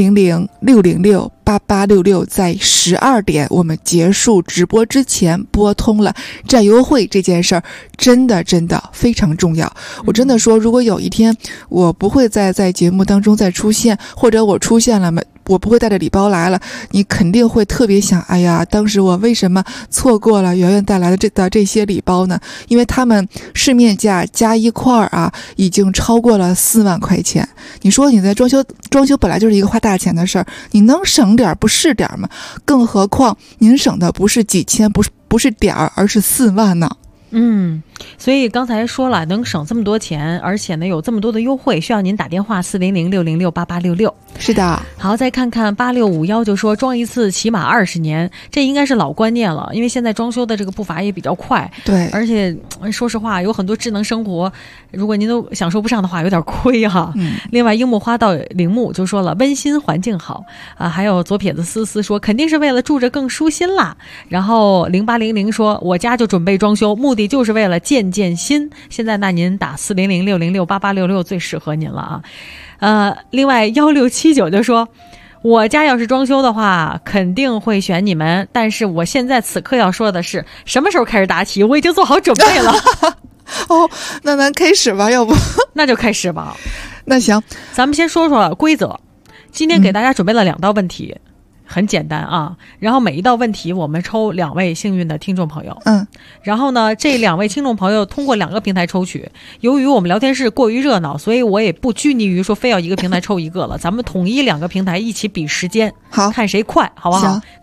400-606-8866在12点我们结束直播之前拨通了，占优惠这件事儿真的非常重要。我真的说，如果有一天我不会在节目当中再出现，或者我出现了我不会带着礼包来了，你肯定会特别想，哎呀，当时我为什么错过了圆圆带来的这些礼包呢？因为他们市面价加一块啊，已经超过了4万块钱。你说你在装修本来就是一个花大钱的事儿，你能省点不是点吗？更何况您省的不是几千，不是点儿，而是4万呢。 所以刚才说了，能省这么多钱，而且呢有这么多的优惠，需要您打电话400-606-8866。 是的。 好，再看看8651就说装一次起码20年，这应该是老观念了，因为现在装修的这个步伐也比较快。 对， 而且说实话，有很多智能生活，如果您都享受不上的话，有点亏哈。另外，樱木花道铃木就说了，温馨环境好啊。还有左撇子思思说，肯定是为了住着更舒心啦。然后0800说，我家就准备装修，目的就是为了见心。现在那您打400-606-8866最适合您了啊。另外1679就说，我家要是装修的话肯定会选你们，但是我现在此刻要说的是，什么时候开始答题我已经做好准备了。 哦，那咱开始吧，要不那就开始吧。 那行， 咱们先说说规则。今天给大家准备了2道问题，很简单啊，然后每一道问题我们抽2位幸运的听众朋友。然后呢，这2位听众朋友通过2个平台抽取。由于我们聊天室过于热闹，所以我也不拘泥于说非要一个平台抽一个了，咱们统一2个平台一起比时间， 好， 看谁快，好不好？看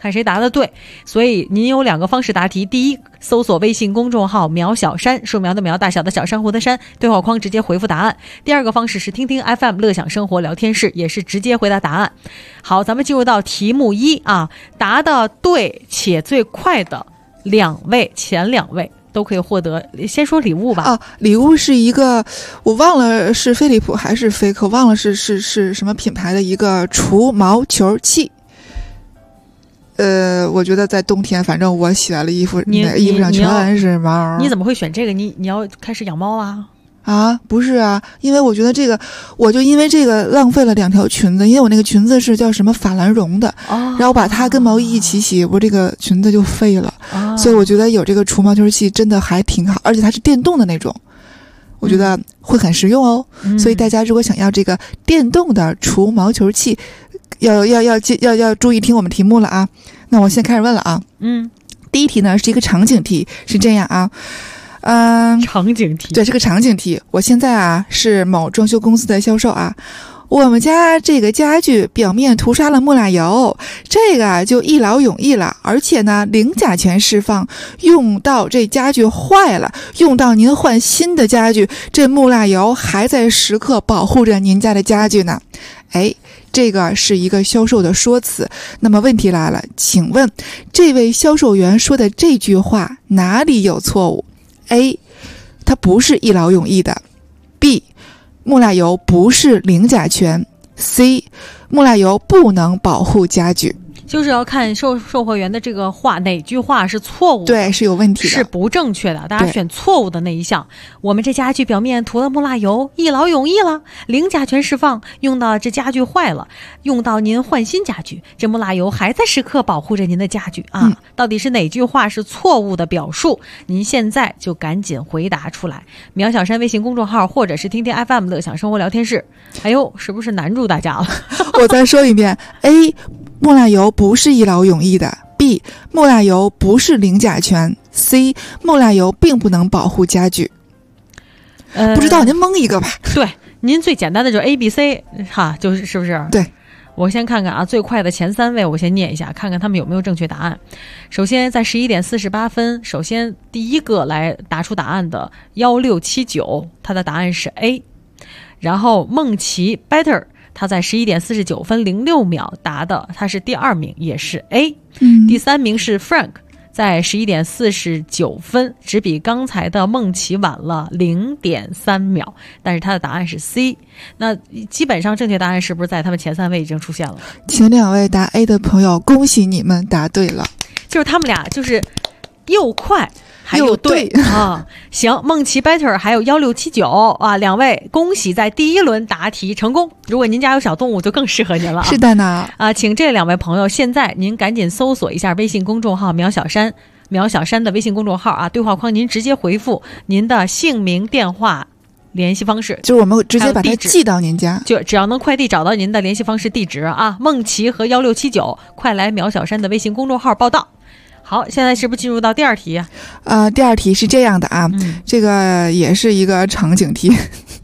看谁答得对。所以您有2个方式答题：第一，搜索微信公众号苗小山，树苗的苗，大小的小，珊瑚的珊，对话框直接回复答案。第二个方式是听听 FM 乐享生活聊天室，也是直接回答答案。好，咱们进入到题目1啊，答的对且最快的前2位都可以获得，先说礼物吧。 礼物是一个，我忘了是飞利浦还是飞科，忘了是什么品牌的一个除毛球器。我觉得在冬天，反正我洗完了衣服，衣服上全是毛。 你怎么会选这个？你要开始养猫啦？ 不是啊，因为我觉得这个，我就因为这个浪费了2条裙子，因为我那个裙子是叫什么法兰绒的，然后把它跟毛衣一起洗，我这个裙子就废了。所以我觉得有这个除毛球器真的还挺好，而且它是电动的那种，我觉得会很实用哦。所以大家如果想要这个电动的除毛球器，要注意听我们题目了啊。那我先开始问了啊。第一题呢是一个场景题，是这样啊。 场景题， 对，是个场景题。我现在是某装修公司的销售啊。我们家这个家具表面涂刷了木蜡油，这个就一劳永逸了，而且呢零甲醛释放，用到这家具坏了，用到您换新的家具，这木蜡油还在时刻保护着您家的家具呢。这个是一个销售的说辞。那么问题来了，请问这位销售员说的这句话哪里有错误？A， 它不是一劳永逸的。 B， 木蜡油不是零甲醛。 C， 木蜡油不能保护家具。 就是要看售货员的这个话哪句话是错误的， 对，是有问题的， 是不正确的。大家选错误的那一项。我们这家具表面涂了木蜡油，一劳永逸了，零甲醛释放，用到这家具坏了，用到您换新家具，这木蜡油还在时刻保护着您的家具啊。到底是哪句话是错误的表述？您现在就赶紧回答出来。苗小山微信公众号或者是听听 FM 乐享生活聊天室。哎呦，是不是难住大家了？ 我再说一遍。 A，木蜡油不是一劳永逸的。 B， 木蜡油不是零甲醛。 C， 木蜡油并不能保护家具。不知道您蒙一个吧。 对，您最简单的就是 A、B、C 哈，是不是？ 对， 我先看看啊，最快的前3位我先念一下，看看他们有没有正确答案。首先在11点48分，首先第一个来答出答案的1679，他的答案是 A。 然后梦琪 Better，他在11点49分06秒答的，他是第2名，也是 A。第3名是 Frank， 在11点49分，只比刚才的梦琪晚了0.3秒，但是他的答案是 C。那基本上正确答案是不是在他们前3位已经出现了？ 前2位答 A 的朋友，恭喜你们答对了。 就是他们俩就是又快还有对啊，行，梦琪 Better 还有1679啊，2位恭喜在第1轮答题成功。如果您家有小动物，就更适合您了。 是的呢啊，请这2位朋友现在您赶紧搜索一下微信公众号苗小山的微信公众号啊，对话框您直接回复您的姓名、电话、联系方式， 就是我们直接把它寄到您家， 就只要能快递找到您的联系方式地址啊，梦琪和1679，快来苗小山的微信公众号报到。好，现在是不是进入到第2题啊？ 第2题是这样的啊，这个也是一个场景题。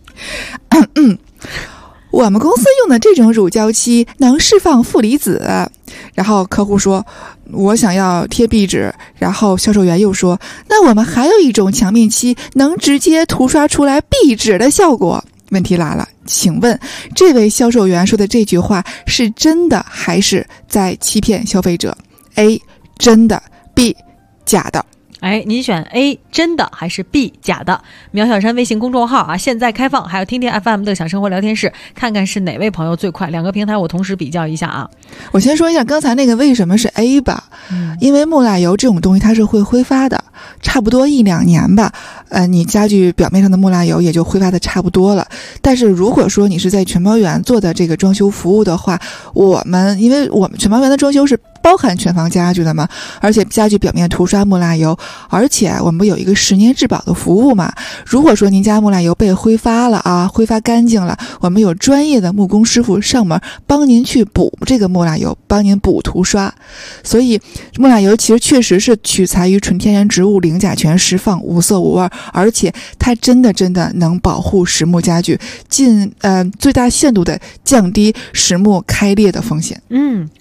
我们公司用的这种乳胶漆能释放负离子，然后客户说我想要贴壁纸，然后销售员又说那我们还有一种墙面漆能直接涂刷出来壁纸的效果。问题来了，请问这位销售员说的这句话是真的还是在欺骗消费者？ A， 真的。 B， 假的。 您选 A 真的还是 B 假的？苗小山微信公众号啊，现在开放，还有听听 FM 乐享生活聊天室，看看是哪位朋友最快。2个平台我同时比较一下啊。 我先说一下刚才那个为什么是 A 吧，因为木蜡油这种东西它是会挥发的，差不多1-2年吧，你家具表面上的木蜡油也就挥发的差不多了。但是如果说你是在全包园做的这个装修服务的话，因为我们全包园的装修是包含全房家具的嘛，而且家具表面涂刷木蜡油，而且我们不有一个10年质保的服务嘛。如果说您家木蜡油被挥发了啊，挥发干净了，我们有专业的木工师傅上门帮您去补这个木蜡油，帮您补涂刷。所以木蜡油其实确实是取材于纯天然植物，零甲醛释放，无色无味，而且它真的能保护实木家具，最大限度的降低实木开裂的风险。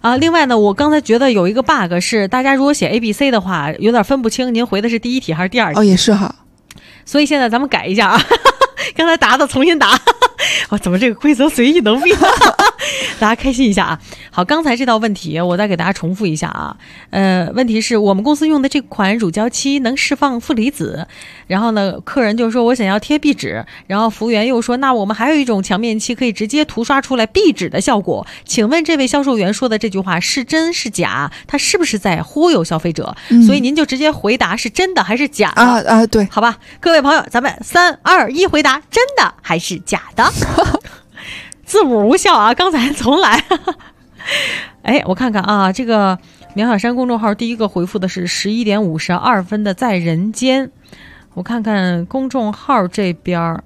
啊，另外呢，我刚才觉得有一个 bug 是，大家如果写 ABC 的话，有点分不清您回的是第一题还是第二题。 哦，也是哈。 所以现在咱们改一下啊，刚才答的重新答。我怎么这个规则随意能变？大家开心一下啊！好，刚才这道问题我再给大家重复一下啊。问题是我们公司用的这款乳胶漆能释放负离子，然后呢，客人就说我想要贴壁纸，然后服务员又说那我们还有一种墙面漆可以直接涂刷出来壁纸的效果，请问这位销售员说的这句话是真是假？他是不是在忽悠消费者？所以您就直接回答是真的还是假的对， 好吧，各位朋友，咱们3、2、1回答真的还是假的？字母无效啊，刚才重来。哎，我看看啊，这个苗小山公众号第一个回复的是11点52分的在人间，我看看公众号这边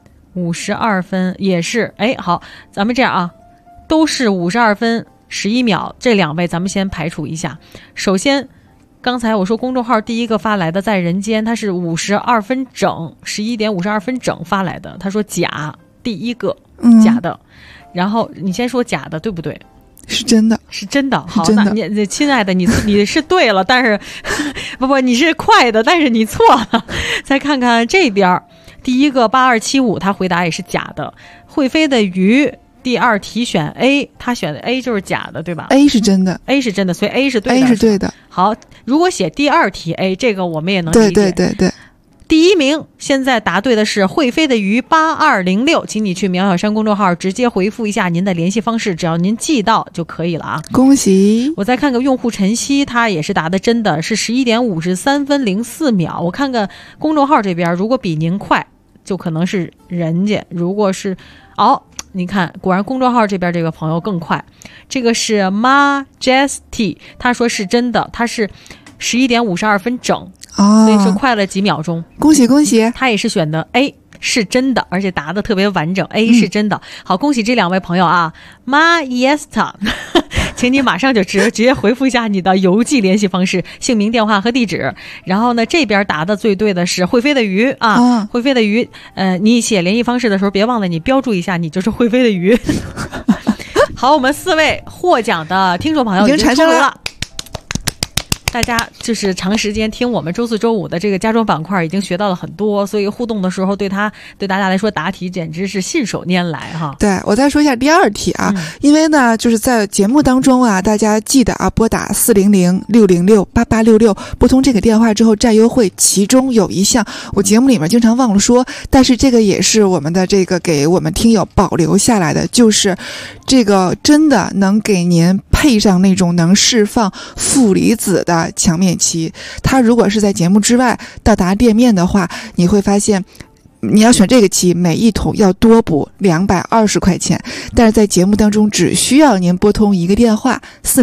52分也是。哎，好，咱们这样啊，都是52分11秒，这2位咱们先排除一下。首先刚才我说公众号第一个发来的在人间，他是52分整，11点52分整发来的，他说假，第一个假的。然后你先说假的对不对？ 是真的， 是真的。好， 真的。 那你亲爱的，你是对了，但是不，你是快的，但是你错了。再看看这边，第一个8275，他回答也是假的。会飞的鱼，第二题选 A， 他选的 A 就是假的，对吧 ？A 是真的 ，A 是真的，所以 A 是对的。 A 是对的。 好，如果写第二题 A， 这个我们也能理解。 对。 第一名现在答对的是会飞的鱼8206，请你去苗小山公众号直接回复一下您的联系方式，只要您记到就可以了啊！ 恭喜！ 我再看个用户晨曦，他也是答的真的，是11点53分04秒。我看看公众号这边，如果比您快，就可能是人家；如果是你看，果然公众号这边这个朋友更快。这个是 Majesty， 他说是真的，他是11点52分整。所以说快了几秒钟， 恭喜恭喜！ 他也是选的 A 是真的，而且答的特别完整。A 是真的，好，恭喜这2位朋友啊 ，Maesta， 请你马上就直接回复一下你的邮寄联系方式、姓名、电话和地址。然后呢，这边答的最对的是会飞的鱼啊，会飞的鱼。你写联系方式的时候，别忘了你标注一下，你就是会飞的鱼。好，我们4位获奖的听众朋友已经产生了。大家就是长时间听我们周4、周5的这个家装板块，已经学到了很多，所以互动的时候对大家来说答题简直是信手拈来哈。 对，我再说一下第二题啊，因为呢就是在节目当中啊，大家记得啊拨打400-606-8866拨通这个电话之后占优惠，其中有一项我节目里面经常忘了说，但是这个也是我们的这个给我们听友保留下来的，就是这个真的能给您配上那种能释放负离子的墙面漆。它如果是在节目之外到达店面的话，你会发现你要选这个漆，每一桶要多补220块钱，但是在节目当中只需要您拨通一个电话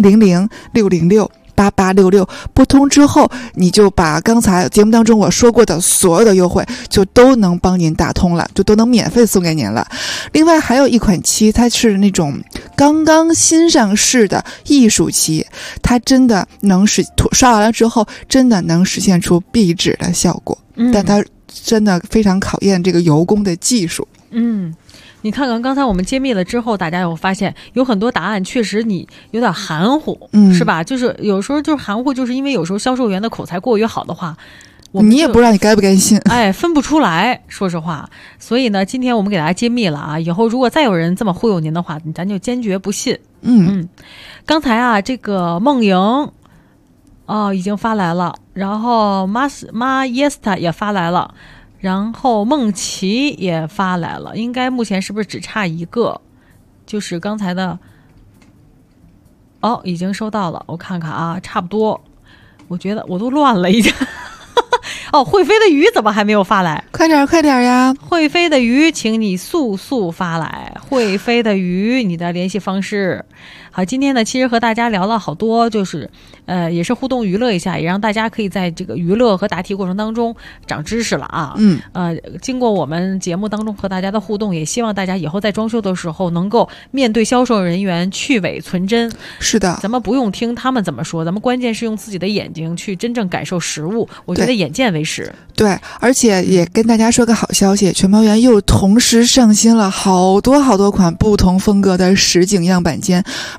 400-606-8866，拨通之后你就把刚才节目当中我说过的所有的优惠就都能帮您打通了，就都能免费送给您了。另外还有一款漆，它是那种刚刚新上市的艺术漆，它真的能刷完了之后真的能实现出壁纸的效果，但它真的非常考验这个油工的技术。 你看看刚才我们揭秘了之后，大家有发现有很多答案确实你有点含糊，是吧？就是有时候就是含糊，就是因为有时候销售员的口才过于好的话， 你也不知道你该不该信， 分不出来，说实话。所以呢，今天我们给大家揭秘了啊，以后如果再有人这么忽悠您的话，咱就坚决不信。刚才啊，这个梦莹已经发来了，然后Maesta 也发来了。然后梦琪也发来了，应该目前是不是只差一个？就是刚才的已经收到了，我看看啊，差不多。我觉得我都乱了已经。会飞的鱼怎么还没有发来？ 快点呀！ 会飞的鱼，请你速速发来。会飞的鱼，你的联系方式。好，今天呢，其实和大家聊了好多，就是也是互动娱乐一下，也让大家可以在这个娱乐和答题过程当中长知识了啊。经过我们节目当中和大家的互动，也希望大家以后在装修的时候能够面对销售人员去伪存真。 是的， 咱们不用听他们怎么说，咱们关键是用自己的眼睛去真正感受实物。我觉得眼见为实。 对，而且也跟大家说个好消息，全包园又同时上新了好多款不同风格的实景样板间，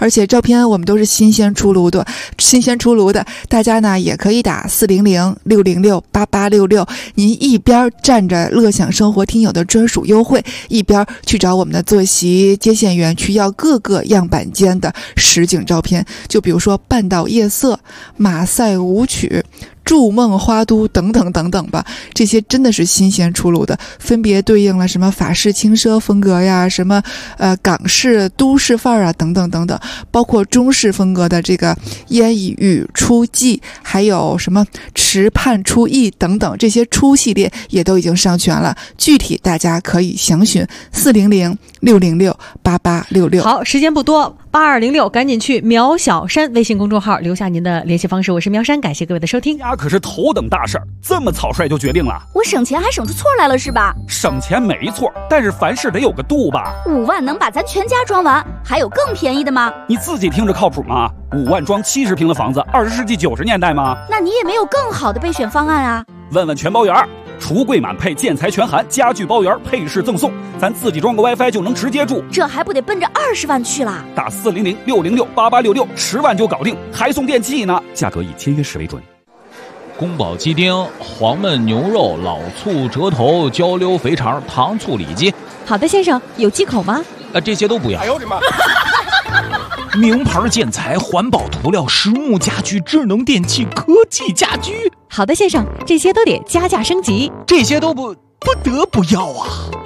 而且照片我们都是新鲜出炉的，大家呢也可以打400-606-8866，您一边占着乐享生活听友的专属优惠，一边去找我们的坐席接线员去要各个样板间的实景照片，就比如说半岛夜色、马赛舞曲、筑梦花都等等等等吧，这些真的是新鲜出炉的，分别对应了什么法式轻奢风格呀，什么港式都市范儿啊，等等等等，包括中式风格的这个烟雨初霁，还有什么池畔初意等等，这些初系列也都已经上全了，具体大家可以详询400-606-8866。 好，时间不多，8206，赶紧去苗小山微信公众号留下您的联系方式，我是苗山，感谢各位的收听。 家可是头等大事儿，这么草率就决定了？ 我省钱还省出错来了是吧？ 省钱没错，但是凡事得有个度吧。 5万能把咱全家装完，还有更便宜的吗？ 你自己听着靠谱吗？5万装70平的房子，20世纪90年代吗？ 那你也没有更好的备选方案啊？ 问问全包圆，橱柜满配，建材全含，家具包圆，配饰赠送，咱自己装个 WiFi 就能直接住， 这还不得奔着20万去了？ 打400-606-8866，10万就搞定，还送电器呢，价格以签约时为准。 宫保鸡丁、黄焖牛肉、老醋折头、焦溜肥肠、糖醋里脊。 好的，先生，有忌口吗？ 这些都不要。 哎呦我的妈！ 名牌建材、环保涂料、实木家具、智能电器、科技家居。 好的，先生，这些都得加价升级。 这些都不得不要啊！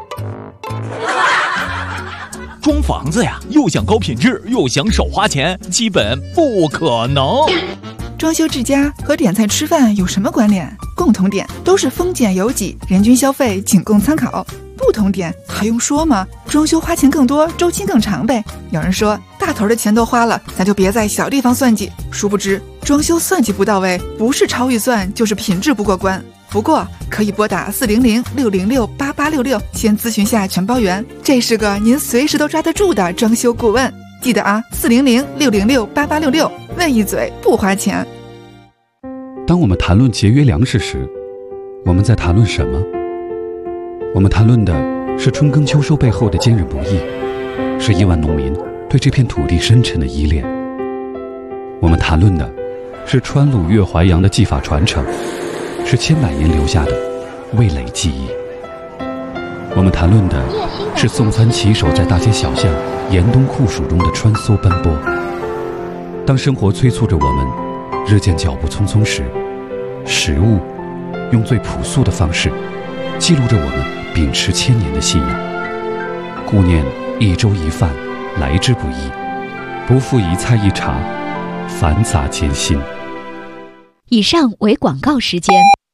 装房子呀，又想高品质，又想少花钱，基本不可能。 装修之家和点菜吃饭有什么关联？共同点都是丰俭由己，人均消费仅供参考。不同点还用说吗？装修花钱更多，周期更长呗。有人说大头的钱都花了，咱就别在小地方算计。殊不知装修算计不到位，不是超预算就是品质不过关。不过可以拨打400-606-8866，先咨询下全包圆，这是个您随时都抓得住的装修顾问。记得啊，400-606-8866，问一嘴不花钱。 当我们谈论节约粮食时，我们在谈论什么？我们谈论的是春耕秋收背后的坚韧不易，是亿万农民对这片土地深沉的依恋。我们谈论的是川鲁粤淮扬的技法传承，是千百年留下的味蕾记忆。我们谈论的是送餐骑手在大街小巷严冬酷暑中的穿梭奔波。当生活催促着我们日渐脚步匆匆时，食物用最朴素的方式记录着我们秉持千年的信仰。顾念一粥一饭来之不易，不负一菜一茶繁杂艰辛。 以上为广告时间。